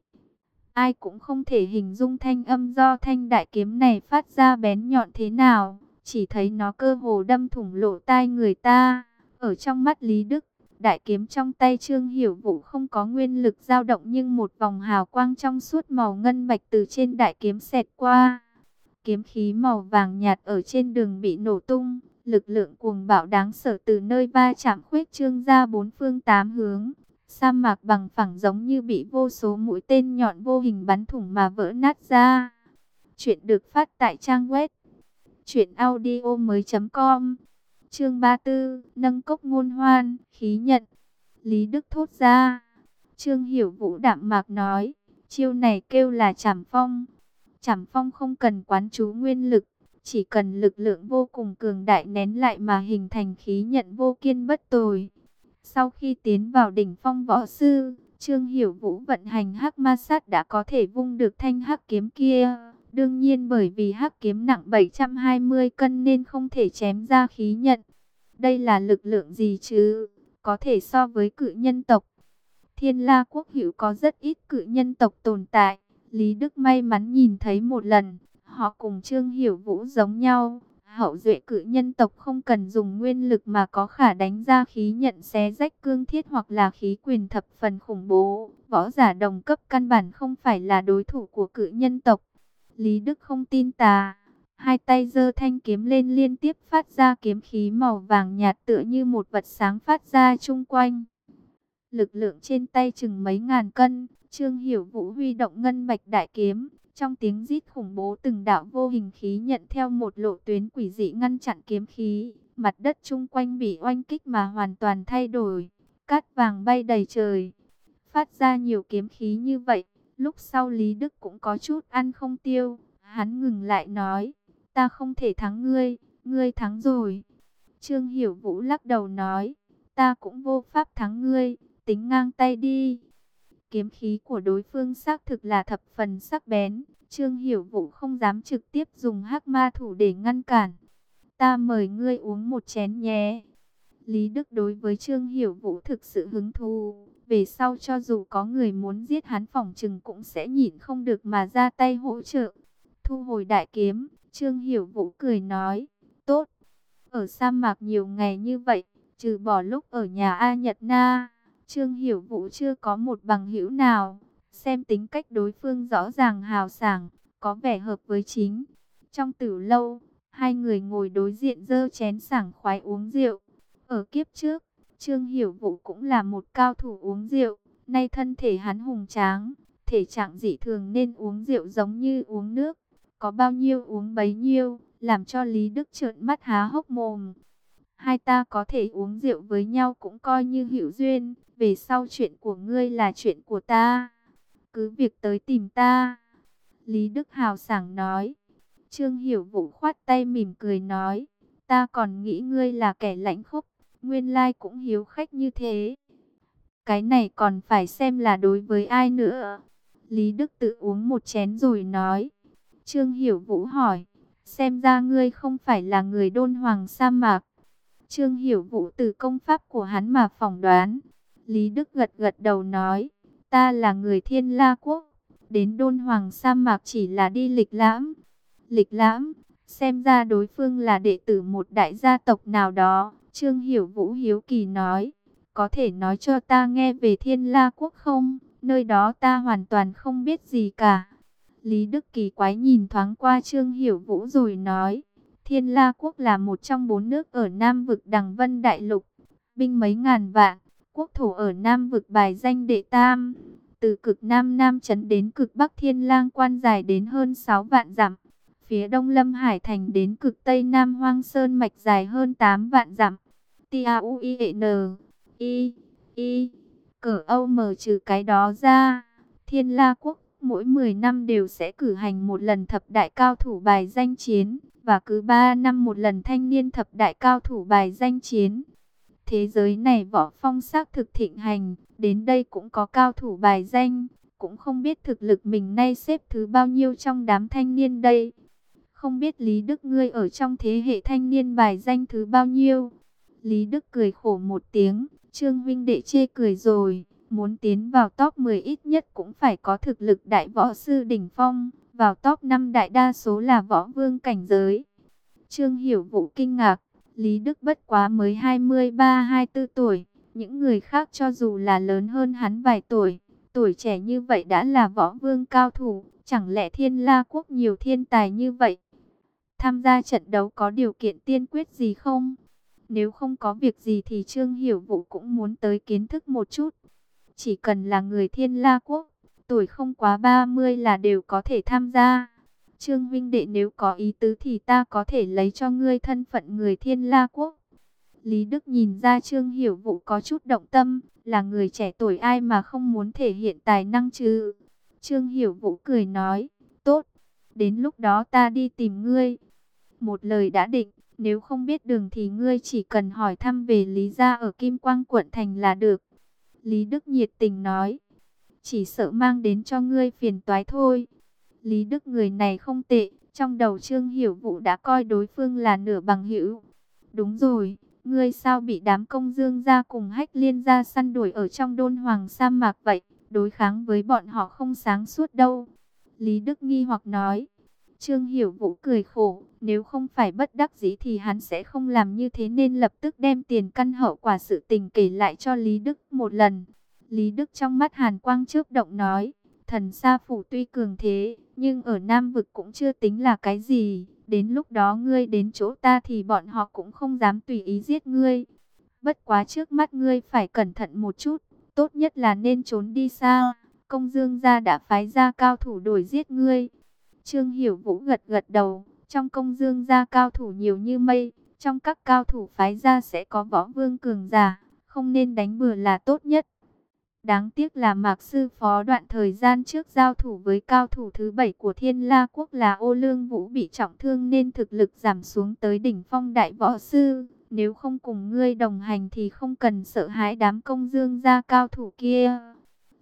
Ai cũng không thể hình dung thanh âm do thanh đại kiếm này phát ra bén nhọn thế nào, chỉ thấy nó cơ hồ đâm thủng lỗ tai người ta. Ở trong mắt Lý Đức, đại kiếm trong tay Trương Hiểu Vũ không có nguyên lực dao động nhưng một vòng hào quang trong suốt màu ngân bạch từ trên đại kiếm xẹt qua. Kiếm khí màu vàng nhạt ở trên đường bị nổ tung, lực lượng cuồng bạo đáng sợ từ nơi va chạm khuếch trương ra bốn phương tám hướng. Sa mạc bằng phẳng giống như bị vô số mũi tên nhọn vô hình bắn thủng mà vỡ nát ra. Chuyện được phát tại trang web truyện audio mới chấm com. Chương ba mươi tư, nâng cốc ngôn hoan, khí nhận. Lý Đức thốt ra. Trương Hiểu Vũ đạm mạc nói, chiêu này kêu là Trảm Phong. Trảm Phong không cần quán chú nguyên lực, chỉ cần lực lượng vô cùng cường đại nén lại mà hình thành khí nhận vô kiên bất tồi. Sau khi tiến vào đỉnh phong võ sư, Trương Hiểu Vũ vận hành hắc ma sát đã có thể vung được thanh hắc kiếm kia. Đương nhiên bởi vì hắc kiếm nặng bảy trăm hai mươi cân nên không thể chém ra khí nhận. Đây là lực lượng gì chứ? Có thể so với cự nhân tộc. Thiên La Quốc hữu có rất ít cự nhân tộc tồn tại. Lý Đức may mắn nhìn thấy một lần. Họ cùng Trương Hiểu Vũ giống nhau. Hậu duệ cự nhân tộc không cần dùng nguyên lực mà có khả đánh ra khí nhận xé rách cương thiết hoặc là khí quyền thập phần khủng bố. Võ giả đồng cấp căn bản không phải là đối thủ của cự nhân tộc. Lý Đức không tin tà. Hai tay giơ thanh kiếm lên liên tiếp phát ra kiếm khí màu vàng nhạt tựa như một vật sáng phát ra chung quanh. Lực lượng trên tay chừng mấy ngàn cân, Trương Hiểu Vũ huy động ngân bạch đại kiếm. Trong tiếng rít khủng bố từng đạo vô hình khí nhận theo một lộ tuyến quỷ dị ngăn chặn kiếm khí. Mặt đất chung quanh bị oanh kích mà hoàn toàn thay đổi. Cát vàng bay đầy trời. Phát ra nhiều kiếm khí như vậy. Lúc sau Lý Đức cũng có chút ăn không tiêu. Hắn ngừng lại nói. Ta không thể thắng ngươi. Ngươi thắng rồi. Trương Hiểu Vũ lắc đầu nói. Ta cũng vô pháp thắng ngươi. Tính ngang tay đi. Kiếm khí của đối phương xác thực là thập phần sắc bén. Trương Hiểu Vũ không dám trực tiếp dùng hắc ma thủ để ngăn cản. Ta mời ngươi uống một chén nhé. Lý Đức đối với Trương Hiểu Vũ thực sự hứng thú. Về sau cho dù có người muốn giết hắn phỏng chừng cũng sẽ nhịn không được mà ra tay hỗ trợ. Thu hồi đại kiếm, Trương Hiểu Vũ cười nói, tốt. Ở sa mạc nhiều ngày như vậy, trừ bỏ lúc ở nhà A Nhật Na, Trương Hiểu Vũ chưa có một bằng hữu nào. Xem tính cách đối phương rõ ràng hào sảng, có vẻ hợp với chính. Trong tử lâu, hai người ngồi đối diện dơ chén sảng khoái uống rượu. Ở kiếp trước, Trương Hiểu Vũ cũng là một cao thủ uống rượu. Nay thân thể hắn hùng tráng, thể trạng dị thường nên uống rượu giống như uống nước. Có bao nhiêu uống bấy nhiêu, làm cho Lý Đức trợn mắt há hốc mồm. Hai ta có thể uống rượu với nhau cũng coi như hữu duyên. Về sau chuyện của ngươi là chuyện của ta. Cứ việc tới tìm ta. Lý Đức hào sảng nói. Trương Hiểu Vũ khoát tay mỉm cười nói. Ta còn nghĩ ngươi là kẻ lãnh khốc. Nguyên lai cũng hiếu khách như thế. Cái này còn phải xem là đối với ai nữa. Lý Đức tự uống một chén rồi nói. Trương Hiểu Vũ hỏi. Xem ra ngươi không phải là người Đôn Hoàng sa mạc. Trương Hiểu Vũ từ công pháp của hắn mà phỏng đoán. Lý Đức gật gật đầu nói. Ta là người Thiên La Quốc. Đến Đôn Hoàng sa mạc chỉ là đi lịch lãm. Lịch lãm. Xem ra đối phương là đệ tử một đại gia tộc nào đó. Trương Hiểu Vũ hiếu kỳ nói. Có thể nói cho ta nghe về Thiên La Quốc không? Nơi đó ta hoàn toàn không biết gì cả. Lý Đức kỳ quái nhìn thoáng qua Trương Hiểu Vũ rồi nói. Thiên La Quốc là một trong bốn nước ở Nam vực Đằng Vân Đại Lục. Binh mấy ngàn vạn. Quốc thổ ở Nam vực bài danh đệ tam. Từ cực Nam Nam Trấn đến cực Bắc Thiên Lang Quan dài đến hơn sáu vạn dặm. Phía đông Lâm Hải Thành đến cực Tây Nam Hoang Sơn Mạch dài hơn tám vạn dặm. T A U I N I I Cỡ Âu mờ trừ cái đó ra. Thiên La Quốc mỗi mười năm đều sẽ cử hành một lần thập đại cao thủ bài danh chiến. Và cứ ba năm một lần thanh niên thập đại cao thủ bài danh chiến. Thế giới này võ phong xác thực thịnh hành. Đến đây cũng có cao thủ bài danh. Cũng không biết thực lực mình nay xếp thứ bao nhiêu trong đám thanh niên đây. Không biết Lý Đức ngươi ở trong thế hệ thanh niên bài danh thứ bao nhiêu? Lý Đức cười khổ một tiếng. Trương huynh đệ chê cười rồi. Muốn tiến vào top mười ít nhất cũng phải có thực lực đại võ sư đỉnh phong. Vào top năm đại đa số là võ vương cảnh giới. Trương Hiểu Vũ kinh ngạc. Lý Đức bất quá mới hai mươi ba hai mươi tư tuổi. Những người khác cho dù là lớn hơn hắn vài tuổi. Tuổi trẻ như vậy đã là võ vương cao thủ. Chẳng lẽ Thiên La Quốc nhiều thiên tài như vậy? Tham gia trận đấu có điều kiện tiên quyết gì không? Nếu không có việc gì thì Trương Hiểu Vũ cũng muốn tới kiến thức một chút. Chỉ cần là người Thiên La Quốc, tuổi không quá ba mươi là đều có thể tham gia. Trương huynh đệ nếu có ý tứ thì ta có thể lấy cho ngươi thân phận người Thiên La Quốc. Lý Đức nhìn ra Trương Hiểu Vũ có chút động tâm, là người trẻ tuổi ai mà không muốn thể hiện tài năng chứ. Trương Hiểu Vũ cười nói, tốt, đến lúc đó ta đi tìm ngươi. Một lời đã định, nếu không biết đường thì ngươi chỉ cần hỏi thăm về Lý gia ở Kim Quang quận thành là được. Lý Đức nhiệt tình nói, chỉ sợ mang đến cho ngươi phiền toái thôi. Lý Đức người này không tệ, trong đầu Trương Hiểu Vũ đã coi đối phương là nửa bằng hữu. Đúng rồi, ngươi sao bị đám Công Dương gia cùng Hách Liên gia săn đuổi ở trong Đôn Hoàng sa mạc vậy? Đối kháng với bọn họ không sáng suốt đâu. Lý Đức nghi hoặc nói. Trương Hiểu Vũ cười khổ, nếu không phải bất đắc dĩ thì hắn sẽ không làm như thế nên lập tức đem tiền căn hậu quả sự tình kể lại cho Lý Đức một lần. Lý Đức trong mắt hàn quang chớp động nói, thần sa phủ tuy cường thế, nhưng ở Nam vực cũng chưa tính là cái gì. Đến lúc đó ngươi đến chỗ ta thì bọn họ cũng không dám tùy ý giết ngươi. Bất quá trước mắt ngươi phải cẩn thận một chút, tốt nhất là nên trốn đi xa. Công Dương gia đã phái ra cao thủ đuổi giết ngươi. Trương Hiểu Vũ gật gật đầu, trong Công Dương gia cao thủ nhiều như mây, trong các cao thủ phái ra sẽ có võ vương cường giả, không nên đánh bừa là tốt nhất. Đáng tiếc là Mạc sư phó đoạn thời gian trước giao thủ với cao thủ thứ bảy của Thiên La Quốc là Ô Lương Vũ bị trọng thương nên thực lực giảm xuống tới đỉnh phong đại võ sư. Nếu không cùng ngươi đồng hành thì không cần sợ hãi đám Công Dương gia cao thủ kia.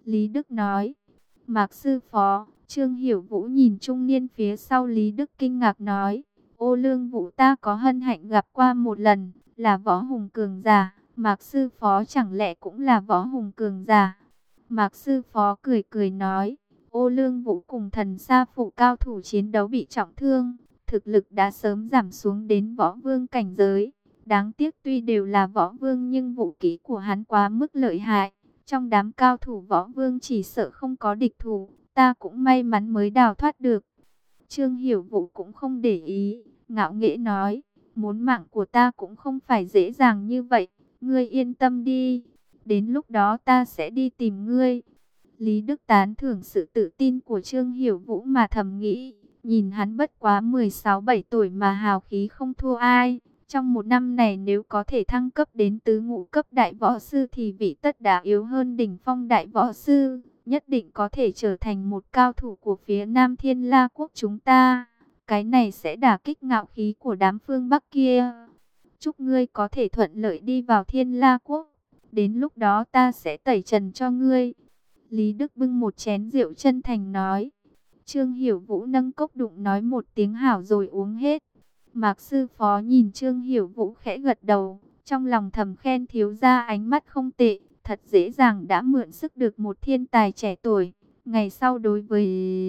Lý Đức nói. Mạc sư phó. Trương Hiểu Vũ nhìn trung niên phía sau Lý Đức kinh ngạc nói. Ô Lương Vũ ta có hân hạnh gặp qua một lần, là võ hùng cường giả. Mạc sư phó chẳng lẽ cũng là võ hùng cường giả? Mạc sư phó cười cười nói. Ô Lương Vũ cùng Thần Sa Phủ cao thủ chiến đấu bị trọng thương, thực lực đã sớm giảm xuống đến võ vương cảnh giới. Đáng tiếc tuy đều là võ vương nhưng vũ khí của hắn quá mức lợi hại. Trong đám cao thủ võ vương chỉ sợ không có địch thủ, ta cũng may mắn mới đào thoát được. Trương Hiểu Vũ cũng không để ý, ngạo nghễ nói, muốn mạng của ta cũng không phải dễ dàng như vậy, ngươi yên tâm đi, đến lúc đó ta sẽ đi tìm ngươi. Lý Đức tán thưởng sự tự tin của Trương Hiểu Vũ mà thầm nghĩ, nhìn hắn bất quá mười sáu bảy tuổi mà hào khí không thua ai. Trong một năm này nếu có thể thăng cấp đến tứ ngũ cấp đại võ sư thì vị tất đã yếu hơn đỉnh phong đại võ sư, nhất định có thể trở thành một cao thủ của phía Nam Thiên La Quốc chúng ta. Cái này sẽ đả kích ngạo khí của đám phương Bắc kia. Chúc ngươi có thể thuận lợi đi vào Thiên La Quốc, đến lúc đó ta sẽ tẩy trần cho ngươi. Lý Đức bưng một chén rượu chân thành nói. Trương Hiểu Vũ nâng cốc đụng nói một tiếng hảo rồi uống hết. Mạc sư phó nhìn Trương Hiểu Vũ khẽ gật đầu, trong lòng thầm khen thiếu gia ánh mắt không tệ, thật dễ dàng đã mượn sức được một thiên tài trẻ tuổi, ngày sau đối với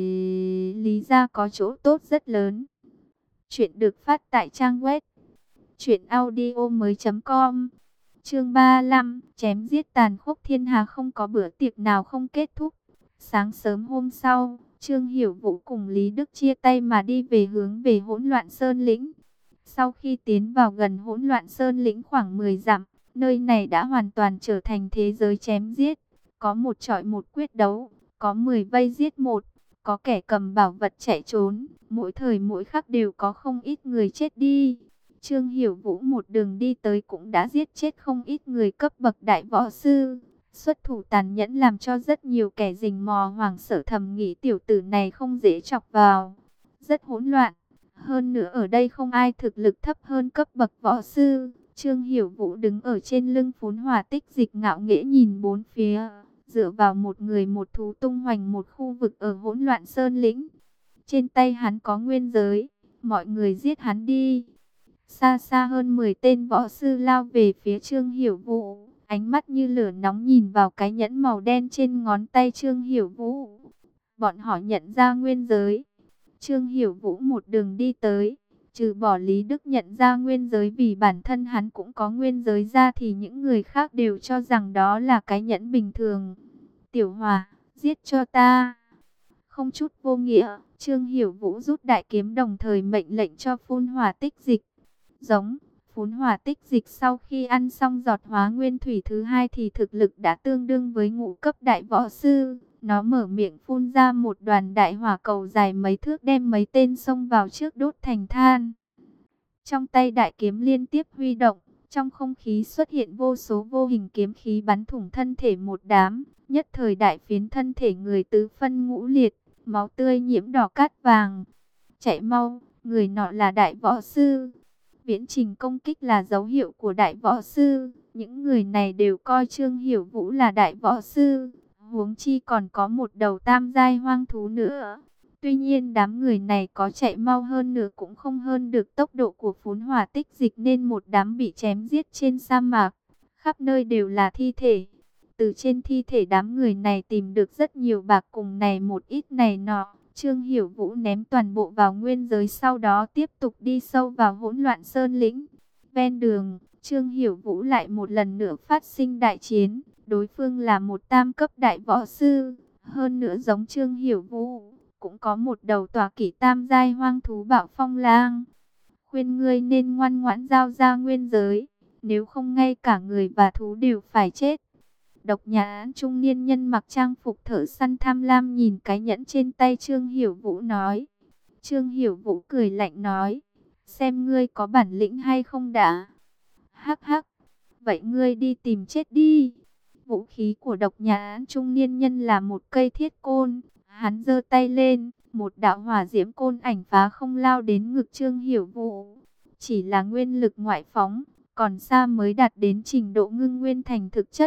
Lý gia có chỗ tốt rất lớn. Chuyện được phát tại trang web truyện audio mới chấm com. Chương ba mươi lăm, chém giết tàn khốc thiên hà, không có bữa tiệc nào không kết thúc. Sáng sớm hôm sau, Trương Hiểu Vũ cùng Lý Đức chia tay mà đi về hướng về Hỗn Loạn Sơn lĩnh. Sau khi tiến vào gần Hỗn Loạn Sơn lĩnh khoảng mười dặm, nơi này đã hoàn toàn trở thành thế giới chém giết. Có một chọi một quyết đấu, có mười vây giết một, có kẻ cầm bảo vật chạy trốn, mỗi thời mỗi khắc đều có không ít người chết đi. Trương Hiểu Vũ một đường đi tới cũng đã giết chết không ít người cấp bậc đại võ sư. Xuất thủ tàn nhẫn làm cho rất nhiều kẻ rình mò hoảng sợ thầm nghĩ tiểu tử này không dễ chọc vào. Rất hỗn loạn. Hơn nữa ở đây không ai thực lực thấp hơn cấp bậc võ sư. Trương Hiểu Vũ đứng ở trên lưng phún hỏa tích dịch ngạo nghễ nhìn bốn phía. Dựa vào một người một thú tung hoành một khu vực ở Hỗn Loạn Sơn lĩnh. Trên tay hắn có nguyên giới. Mọi người giết hắn đi. Xa xa hơn mười tên võ sư lao về phía Trương Hiểu Vũ. Ánh mắt như lửa nóng nhìn vào cái nhẫn màu đen trên ngón tay Trương Hiểu Vũ. Bọn họ nhận ra nguyên giới. Trương Hiểu Vũ một đường đi tới. Trừ bỏ Lý Đức nhận ra nguyên giới vì bản thân hắn cũng có nguyên giới ra thì những người khác đều cho rằng đó là cái nhẫn bình thường. Tiểu Hòa, giết cho ta. Không chút vô nghĩa, Trương Hiểu Vũ rút đại kiếm đồng thời mệnh lệnh cho phun hỏa tích dịch. Giống, phun hỏa tích dịch sau khi ăn xong giọt hóa nguyên thủy thứ hai thì thực lực đã tương đương với ngũ cấp đại võ sư. Nó mở miệng phun ra một đoàn đại hỏa cầu dài mấy thước đem mấy tên xông vào trước đốt thành than. Trong tay đại kiếm liên tiếp huy động, trong không khí xuất hiện vô số vô hình kiếm khí bắn thủng thân thể một đám. Nhất thời đại phiến thân thể người tứ phân ngũ liệt, máu tươi nhiễm đỏ cát vàng. Chạy mau, người nọ là đại võ sư. Viễn trình công kích là dấu hiệu của đại võ sư. Những người này đều coi Trương Hiểu Vũ là đại võ sư. Huống chi còn có một đầu tam giai hoang thú nữa. Tuy nhiên đám người này có chạy mau hơn nữa cũng không hơn được tốc độ của phún hỏa tích dịch nên một đám bị chém giết trên sa mạc. Khắp nơi đều là thi thể. Từ trên thi thể đám người này tìm được rất nhiều bạc cùng này một ít này nọ. Trương Hiểu Vũ ném toàn bộ vào nguyên giới sau đó tiếp tục đi sâu vào Hỗn Loạn Sơn lĩnh. Ven đường, Trương Hiểu Vũ lại một lần nữa phát sinh đại chiến. Đối phương là một tam cấp đại võ sư, hơn nữa giống Trương Hiểu Vũ, cũng có một đầu tòa kỷ tam giai hoang thú bạo phong lang. Khuyên ngươi nên ngoan ngoãn giao ra nguyên giới, nếu không ngay cả người và thú đều phải chết. Độc Nhãn trung niên nhân mặc trang phục thợ săn tham lam nhìn cái nhẫn trên tay Trương Hiểu Vũ nói. Trương Hiểu Vũ cười lạnh nói, xem ngươi có bản lĩnh hay không đã. Hắc hắc, vậy ngươi đi tìm chết đi. Vũ khí của Độc Nhãn trung niên nhân là một cây thiết côn. Hắn giơ tay lên, một đạo hỏa diễm côn ảnh phá không lao đến ngực Trương Hiểu Vũ. Chỉ là nguyên lực ngoại phóng, còn xa mới đạt đến trình độ ngưng nguyên thành thực chất.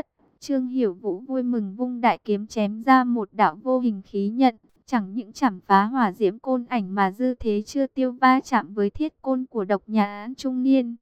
Trương Hiểu Vũ vui mừng vung đại kiếm chém ra một đạo vô hình khí nhận, chẳng những chảm phá hỏa diễm côn ảnh mà dư thế chưa tiêu va chạm với thiết côn của độc nhã trung niên.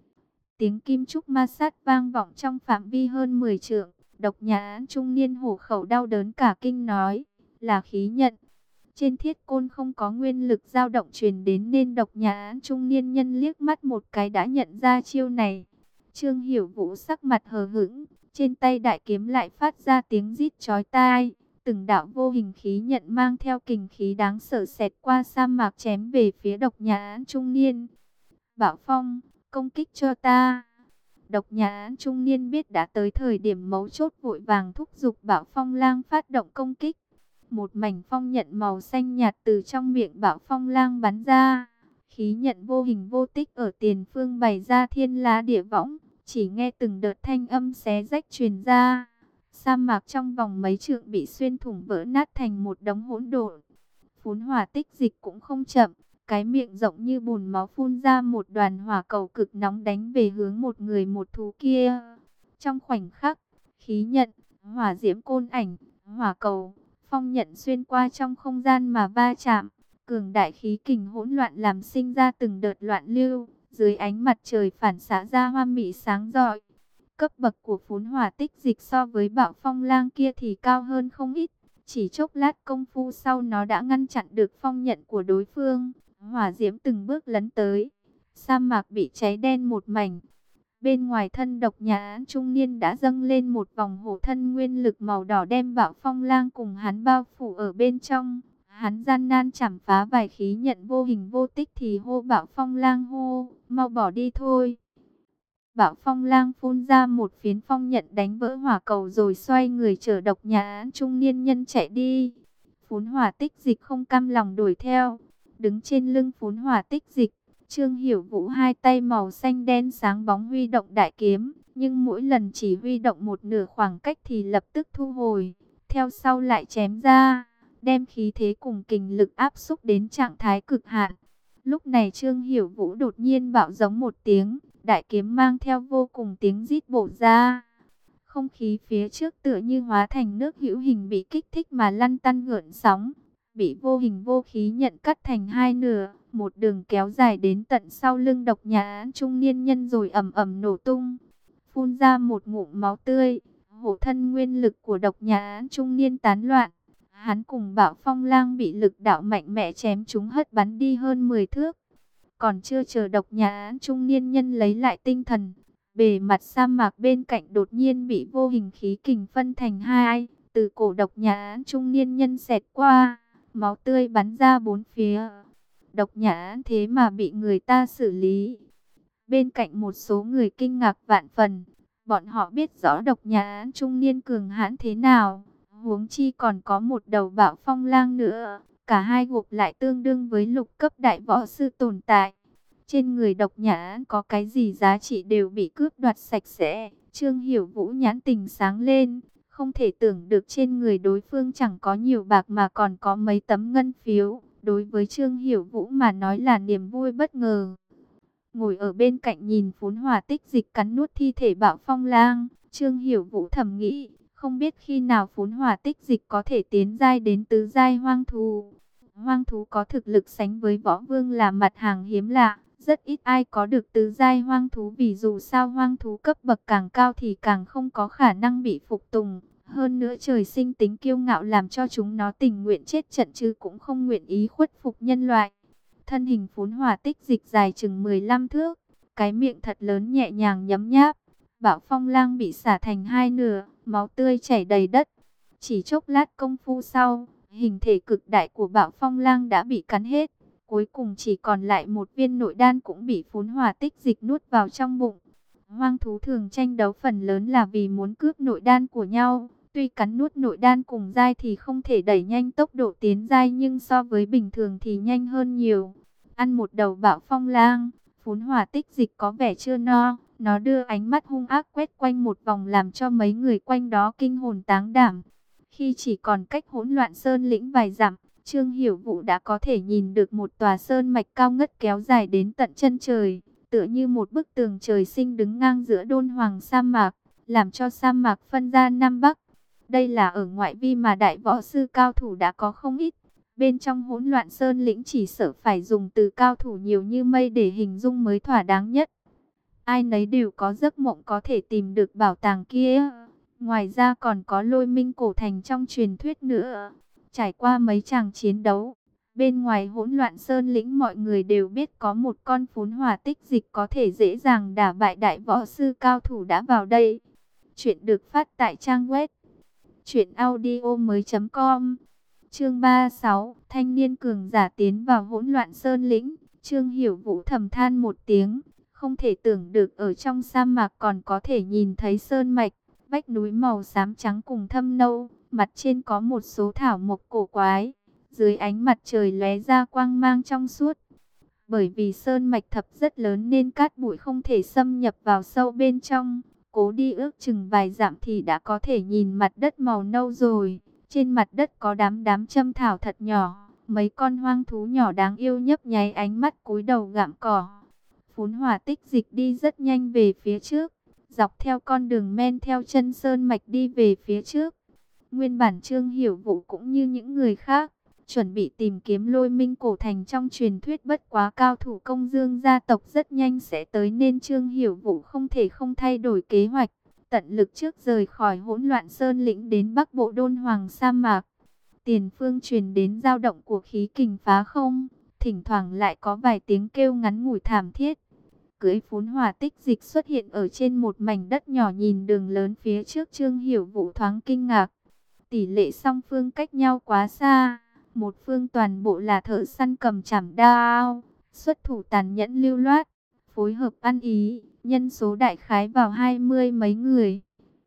Tiếng kim trúc ma sát vang vọng trong phạm vi hơn mười trượng, độc nhã trung niên hổ khẩu đau đớn cả kinh nói, là khí nhận. Trên thiết côn không có nguyên lực dao động truyền đến nên độc nhã trung niên nhân liếc mắt một cái đã nhận ra chiêu này. Trương Hiểu Vũ sắc mặt hờ hững, trên tay đại kiếm lại phát ra tiếng rít chói tai. Từng đạo vô hình khí nhận mang theo kình khí đáng sợ xẹt qua sa mạc chém về phía độc nhã trung niên. Bảo Phong, công kích cho ta. Độc nhã trung niên biết đã tới thời điểm mấu chốt, vội vàng thúc giục Bảo Phong Lang phát động công kích. Một mảnh phong nhận màu xanh nhạt từ trong miệng Bảo Phong Lang bắn ra. Khí nhận vô hình vô tích ở tiền phương bày ra thiên lá địa võng, chỉ nghe từng đợt thanh âm xé rách truyền ra. Sa mạc trong vòng mấy trượng bị xuyên thủng vỡ nát thành một đống hỗn độn. Phún hỏa tích dịch cũng không chậm, cái miệng rộng như bùn máu phun ra một đoàn hỏa cầu cực nóng đánh về hướng một người một thú kia. Trong khoảnh khắc, khí nhận, hỏa diễm côn ảnh, hỏa cầu, phong nhận xuyên qua trong không gian mà va chạm. Cường đại khí kình hỗn loạn làm sinh ra từng đợt loạn lưu, dưới ánh mặt trời phản xạ ra hoa mỹ sáng rọi. Cấp bậc của phún hỏa tích dịch so với Bạo Phong Lang kia thì cao hơn không ít. Chỉ chốc lát công phu sau nó đã ngăn chặn được phong nhận của đối phương. Hỏa diễm từng bước lấn tới. Sa mạc bị cháy đen một mảnh. Bên ngoài thân độc nhã trung niên đã dâng lên một vòng hộ thân nguyên lực màu đỏ đem Bạo Phong Lang cùng hắn bao phủ ở bên trong. Hắn gian nan chảm phá vài khí nhận vô hình vô tích thì hô Bạo Phong Lang hô, mau bỏ đi thôi. Bạo Phong Lang phun ra một phiến phong nhận đánh vỡ hỏa cầu rồi xoay người chở độc nhã trung niên nhân chạy đi. Phún hỏa tích dịch không cam lòng đuổi theo. Đứng trên lưng phún hỏa tích dịch, Trương Hiểu Vũ hai tay màu xanh đen sáng bóng huy động đại kiếm. Nhưng mỗi lần chỉ huy động một nửa khoảng cách thì lập tức thu hồi. Theo sau lại chém ra, đem khí thế cùng kình lực áp xúc đến trạng thái cực hạn. Lúc này Trương Hiểu Vũ đột nhiên bạo giống một tiếng. Đại kiếm mang theo vô cùng tiếng rít bổ ra. Không khí phía trước tựa như hóa thành nước hữu hình bị kích thích mà lăn tăn gợn sóng. Bị vô hình vô khí nhận cắt thành hai nửa. Một đường kéo dài đến tận sau lưng độc nhã trung niên nhân rồi ầm ầm nổ tung. Phun ra một ngụm máu tươi. Hộ thân nguyên lực của độc nhã trung niên tán loạn. Hắn cùng Bạo Phong Lang bị lực đạo mạnh mẽ chém chúng hất bắn đi hơn mười thước. Còn chưa chờ độc nhã trung niên nhân lấy lại tinh thần, bề mặt sa mạc bên cạnh đột nhiên bị vô hình khí kình phân thành hai, từ cổ độc nhã trung niên nhân xẹt qua, máu tươi bắn ra bốn phía. Độc nhã thế mà bị người ta xử lý. Bên cạnh một số người kinh ngạc vạn phần, bọn họ biết rõ độc nhã trung niên cường hãn thế nào, huống chi còn có một đầu Bạo Phong Lang nữa. Cả hai gộp lại tương đương với lục cấp đại võ sư tồn tại. Trên người độc nhã có cái gì giá trị đều bị cướp đoạt sạch sẽ. Trương Hiểu Vũ nhãn tình sáng lên. Không thể tưởng được trên người đối phương chẳng có nhiều bạc mà còn có mấy tấm ngân phiếu. Đối với Trương Hiểu Vũ mà nói là niềm vui bất ngờ. Ngồi ở bên cạnh nhìn phún hỏa tích dịch cắn nuốt thi thể Bạo Phong Lang, Trương Hiểu Vũ thầm nghĩ. Không biết khi nào phún hỏa tích dịch có thể tiến giai đến tứ giai hoang thú. Hoang thú có thực lực sánh với võ vương là mặt hàng hiếm lạ. Rất ít ai có được tứ giai hoang thú, vì dù sao hoang thú cấp bậc càng cao thì càng không có khả năng bị phục tùng. Hơn nữa trời sinh tính kiêu ngạo làm cho chúng nó tình nguyện chết trận chứ cũng không nguyện ý khuất phục nhân loại. Thân hình phún hỏa tích dịch dài chừng mười lăm thước. Cái miệng thật lớn nhẹ nhàng nhấm nháp. Bạo Phong Lang bị xả thành hai nửa, máu tươi chảy đầy đất. Chỉ chốc lát công phu sau, hình thể cực đại của Bạo Phong Lang đã bị cắn hết. Cuối cùng chỉ còn lại một viên nội đan cũng bị phún hỏa tích dịch nuốt vào trong bụng. Hoang thú thường tranh đấu phần lớn là vì muốn cướp nội đan của nhau. Tuy cắn nuốt nội đan cùng giai thì không thể đẩy nhanh tốc độ tiến giai, nhưng so với bình thường thì nhanh hơn nhiều. Ăn một đầu Bạo Phong Lang, phún hỏa tích dịch có vẻ chưa no. Nó đưa ánh mắt hung ác quét quanh một vòng làm cho mấy người quanh đó kinh hồn táng đảm. Khi chỉ còn cách hỗn loạn sơn lĩnh vài dặm, Trương Hiểu Vũ đã có thể nhìn được một tòa sơn mạch cao ngất kéo dài đến tận chân trời, tựa như một bức tường trời sinh đứng ngang giữa đôn hoàng sa mạc. làm cho sa mạc phân ra Nam Bắc. Đây là ở ngoại vi mà đại võ sư cao thủ đã có không ít. Bên trong hỗn loạn sơn lĩnh chỉ sợ phải dùng từ cao thủ nhiều như mây để hình dung mới thỏa đáng nhất. Ai nấy đều có giấc mộng có thể tìm được bảo tàng kia. Ngoài ra còn có Lôi Minh cổ thành trong truyền thuyết nữa. Trải qua mấy tràng chiến đấu, bên ngoài hỗn loạn sơn lĩnh mọi người đều biết có một con phún hỏa tích dịch có thể dễ dàng đả bại đại võ sư cao thủ đã vào đây. Chuyện được phát tại trang web truyện audio mới chấm com. Chương ba mươi sáu, thanh niên cường giả tiến vào hỗn loạn sơn lĩnh. Trương Hiểu Vũ thầm than một tiếng, không thể tưởng được ở trong sa mạc còn có thể nhìn thấy sơn mạch, vách núi màu xám trắng cùng thâm nâu, mặt trên có một số thảo mộc cổ quái, dưới ánh mặt trời lóe ra quang mang trong suốt. Bởi vì sơn mạch thập rất lớn nên cát bụi không thể xâm nhập vào sâu bên trong, cố đi ước chừng vài dặm thì đã có thể nhìn mặt đất màu nâu rồi. Trên mặt đất có đám đám châm thảo thật nhỏ, mấy con hoang thú nhỏ đáng yêu nhấp nháy ánh mắt cúi đầu gặm cỏ. Phún hỏa tích dịch đi rất nhanh về phía trước, dọc theo con đường men theo chân sơn mạch đi về phía trước. Nguyên bản Trương Hiểu Vũ cũng như những người khác, chuẩn bị tìm kiếm Lôi Minh cổ thành trong truyền thuyết, bất quá cao thủ Công Dương gia tộc rất nhanh sẽ tới nên Trương Hiểu Vũ không thể không thay đổi kế hoạch, tận lực trước rời khỏi hỗn loạn sơn lĩnh đến Bắc Bộ Đôn Hoàng sa mạc. Tiền phương truyền đến dao động của khí kình phá không, thỉnh thoảng lại có vài tiếng kêu ngắn ngủi thảm thiết. Cưỡi phún hỏa tích dịch xuất hiện ở trên một mảnh đất nhỏ, nhìn đường lớn phía trước, Trương Hiểu Vũ thoáng kinh ngạc. Tỷ lệ song phương cách nhau quá xa, một phương toàn bộ là thợ săn cầm chảm đao, xuất thủ tàn nhẫn lưu loát, phối hợp ăn ý, nhân số đại khái vào hai mươi mấy người.